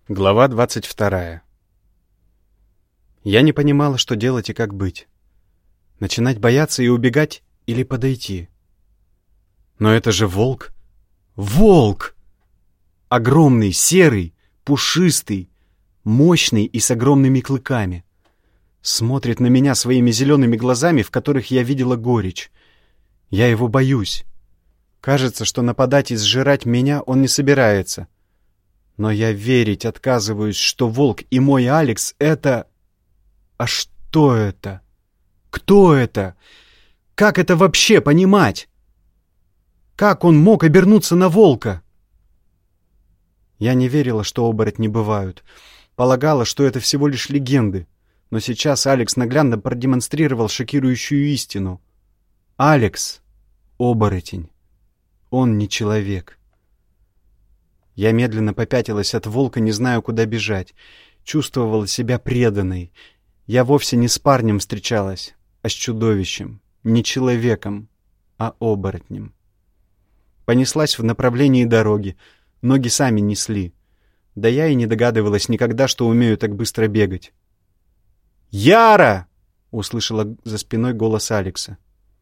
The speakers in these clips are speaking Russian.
Глава 22. Я не понимала, что делать и как быть. Начинать бояться и убегать или подойти? Но это же волк. Волк! Огромный, серый, пушистый, мощный и с огромными клыками. Смотрит на меня своими зелеными глазами, в которых я видела горечь. Я его боюсь. Кажется, что нападать и сжирать меня он не собирается. Но я верить отказываюсь, что волк и мой Алекс — это... А что это? Кто это? Как это вообще понимать? Как он мог обернуться на волка? Я не верила, что оборотни бывают. Полагала, что это всего лишь легенды. Но сейчас Алекс наглядно продемонстрировал шокирующую истину. Алекс — оборотень. Он не человек. Я медленно попятилась от волка, не зная, куда бежать. Чувствовала себя преданной. Я вовсе не с парнем встречалась, а с чудовищем. Не человеком, а оборотнем. Понеслась в направлении дороги. Ноги сами несли. Да я и не догадывалась никогда, что умею так быстро бегать. «Яра!» — услышала за спиной голос Алекса.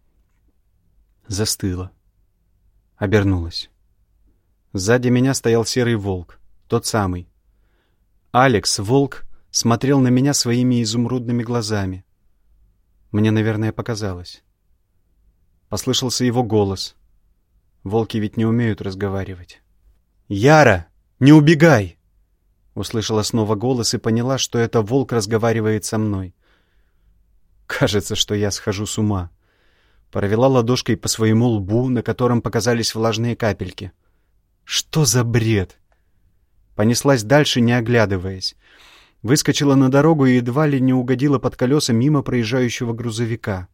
Застыла. Обернулась. Сзади меня стоял серый волк, тот самый. Алекс, волк, смотрел на меня своими изумрудными глазами. Мне, наверное, показалось. Послышался его голос. Волки ведь не умеют разговаривать. «Яра, не убегай!» Услышала снова голос и поняла, что это волк разговаривает со мной. Кажется, что я схожу с ума. Провела ладошкой по своему лбу, на котором показались влажные капельки. Что за бред? Понеслась дальше, не оглядываясь. Выскочила на дорогу и едва ли не угодила под колеса мимо проезжающего грузовика.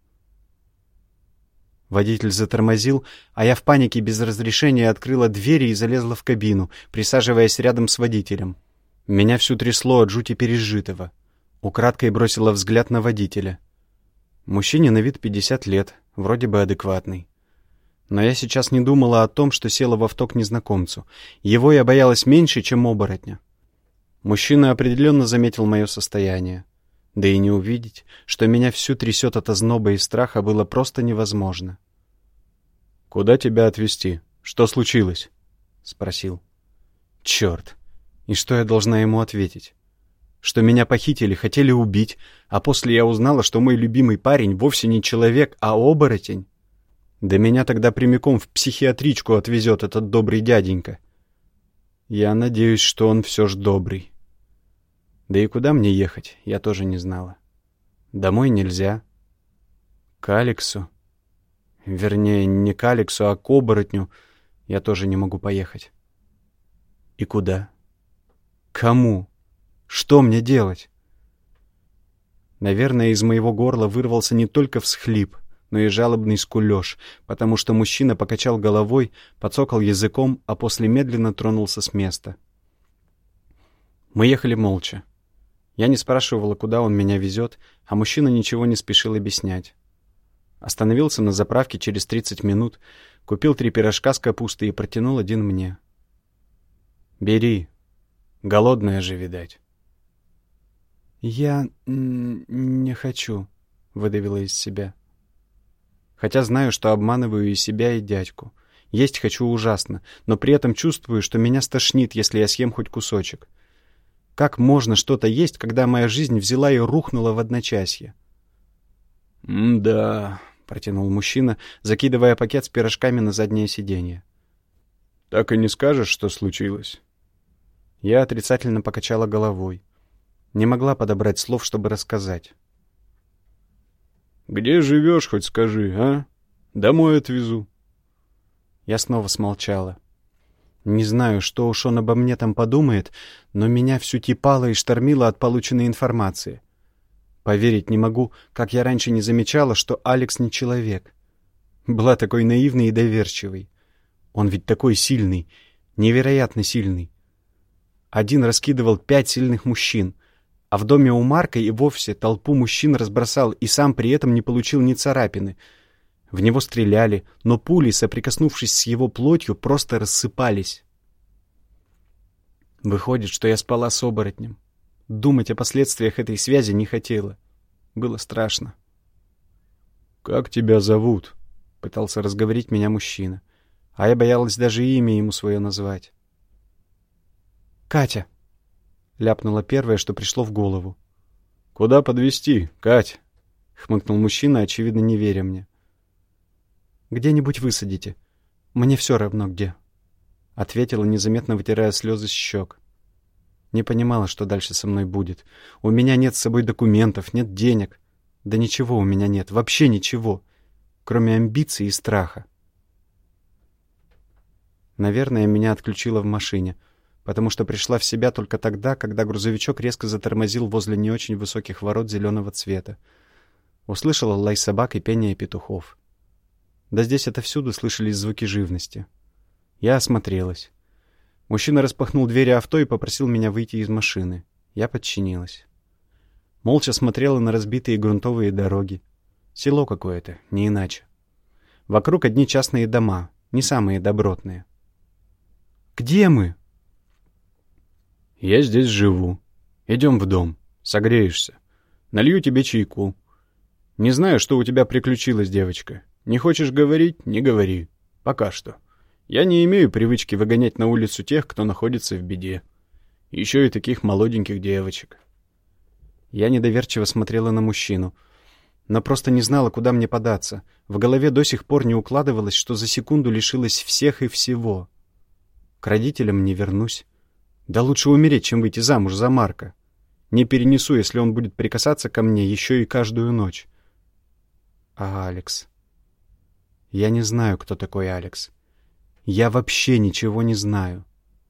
Водитель затормозил, а я в панике без разрешения открыла двери и залезла в кабину, присаживаясь рядом с водителем. Меня всю трясло от жути пережитого. Украдкой бросила взгляд на водителя. Мужчине на вид 50 лет, вроде бы адекватный. Но я сейчас не думала о том, что села в авто к незнакомцу. Его я боялась меньше, чем оборотня. Мужчина определенно заметил мое состояние. Да и не увидеть, что меня всю трясет от озноба и страха, было просто невозможно. «Куда тебя отвезти? Что случилось?» — спросил. «Черт! И что я должна ему ответить? Что меня похитили, хотели убить, а после я узнала, что мой любимый парень вовсе не человек, а оборотень? Да меня тогда прямиком в психиатричку отвезет этот добрый дяденька. Я надеюсь, что он все ж добрый. Да и куда мне ехать, я тоже не знала. Домой нельзя. К Алексу. Вернее, не к Алексу, а к оборотню я тоже не могу поехать. И куда? Кому? Что мне делать? Наверное, из моего горла вырвался не только всхлип, но и жалобный скулёж, потому что мужчина покачал головой, подсокал языком, а после медленно тронулся с места. Мы ехали молча. Я не спрашивала, куда он меня везет, а мужчина ничего не спешил объяснять. Остановился на заправке через 30 минут, купил 3 пирожка с капустой и протянул один мне. «Бери. Голодная же, видать». «Я не хочу», — выдавила из себя. Хотя знаю, что обманываю и себя, и дядьку. Есть хочу ужасно, но при этом чувствую, что меня стошнит, если я съем хоть кусочек. Как можно что-то есть, когда моя жизнь взяла и рухнула в одночасье? «Да», — протянул мужчина, закидывая пакет с пирожками на заднее сиденье. «Так и не скажешь, что случилось?» Я отрицательно покачала головой. Не могла подобрать слов, чтобы рассказать. «Где живешь, хоть скажи, а? Домой отвезу». Я снова смолчала. Не знаю, что уж он обо мне там подумает, но меня всю типало и штормило от полученной информации. Поверить не могу, как я раньше не замечала, что Алекс не человек. Была такой наивной и доверчивой. Он ведь такой сильный, невероятно сильный. Один раскидывал 5 сильных мужчин, а в доме у Марка и вовсе толпу мужчин разбросал и сам при этом не получил ни царапины. В него стреляли, но пули, соприкоснувшись с его плотью, просто рассыпались. Выходит, что я спала с оборотнем. Думать о последствиях этой связи не хотела. Было страшно. «Как тебя зовут?» — пытался разговорить меня мужчина. А я боялась даже имя ему свое назвать. «Катя!» — ляпнула первое, что пришло в голову. «Куда подвезти, Кать?» — хмыкнул мужчина, очевидно, не веря мне. «Где-нибудь высадите. Мне все равно где», — ответила, незаметно вытирая слезы с щек. Не понимала, что дальше со мной будет. У меня нет с собой документов, нет денег. Да ничего у меня нет, вообще ничего, кроме амбиций и страха. Наверное, меня отключило в машине, потому что пришла в себя только тогда, когда грузовичок резко затормозил возле не очень высоких ворот зеленого цвета. Услышала лай собак и пение петухов. Да здесь отовсюду слышались звуки живности. Я осмотрелась. Мужчина распахнул двери авто и попросил меня выйти из машины. Я подчинилась. Молча смотрела на разбитые грунтовые дороги. Село какое-то, не иначе. Вокруг одни частные дома, не самые добротные. «Где мы?» «Я здесь живу. Идем в дом. Согреешься. Налью тебе чайку. Не знаю, что у тебя приключилось, девочка. Не хочешь говорить — не говори. Пока что. Я не имею привычки выгонять на улицу тех, кто находится в беде. Еще и таких молоденьких девочек». Я недоверчиво смотрела на мужчину, но просто не знала, куда мне податься. В голове до сих пор не укладывалось, что за секунду лишилась всех и всего. К родителям не вернусь. Да лучше умереть, чем выйти замуж за Марка. Не перенесу, если он будет прикасаться ко мне еще и каждую ночь. А Алекс? Я не знаю, кто такой Алекс. Я вообще ничего не знаю.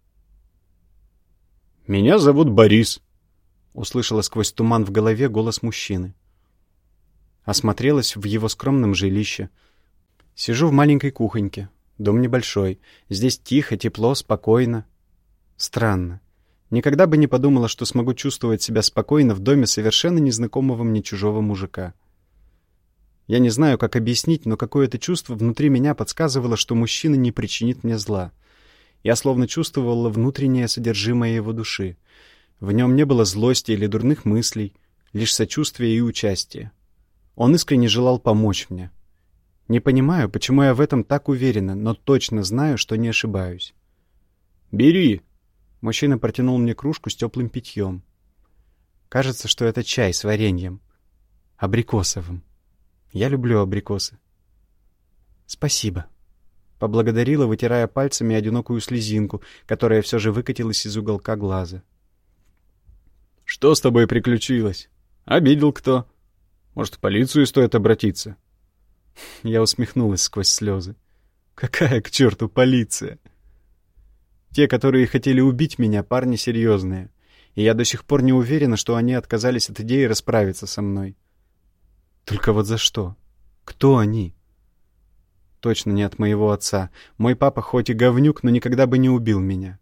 «Меня зовут Борис», — услышала сквозь туман в голове голос мужчины. Осмотрелась в его скромном жилище. Сижу в маленькой кухоньке. Дом небольшой. Здесь тихо, тепло, спокойно. Странно. Никогда бы не подумала, что смогу чувствовать себя спокойно в доме совершенно незнакомого мне чужого мужика. Я не знаю, как объяснить, но какое-то чувство внутри меня подсказывало, что мужчина не причинит мне зла. Я словно чувствовала внутреннее содержимое его души. В нем не было злости или дурных мыслей, лишь сочувствие и участие. Он искренне желал помочь мне. Не понимаю, почему я в этом так уверена, но точно знаю, что не ошибаюсь. «Бери!» Мужчина протянул мне кружку с теплым питьем. Кажется, что это чай с вареньем. Абрикосовым. Я люблю абрикосы. «Спасибо», — поблагодарила, вытирая пальцами одинокую слезинку, которая все же выкатилась из уголка глаза. «Что с тобой приключилось? Обидел кто? Может, в полицию стоит обратиться?» Я усмехнулась сквозь слезы. «Какая к черту полиция?» Те, которые хотели убить меня, парни серьезные, и я до сих пор не уверена, что они отказались от идеи расправиться со мной. Только вот за что? Кто они? Точно не от моего отца. Мой папа хоть и говнюк, но никогда бы не убил меня.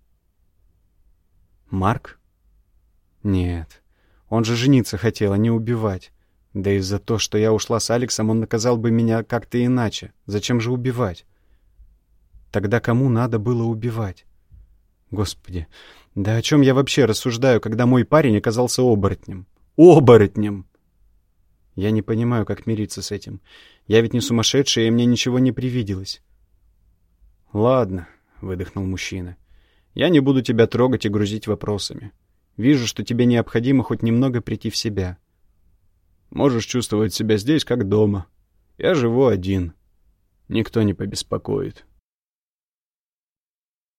Марк? Нет. Он же жениться хотел, а не убивать. Да и за то, что я ушла с Алексом, он наказал бы меня как-то иначе. Зачем же убивать? Тогда кому надо было убивать? Господи, да о чем я вообще рассуждаю, когда мой парень оказался оборотнем? Оборотнем! Я не понимаю, как мириться с этим. Я ведь не сумасшедшая, и мне ничего не привиделось. «Ладно», — выдохнул мужчина. «Я не буду тебя трогать и грузить вопросами. Вижу, что тебе необходимо хоть немного прийти в себя. Можешь чувствовать себя здесь, как дома. Я живу один. Никто не побеспокоит».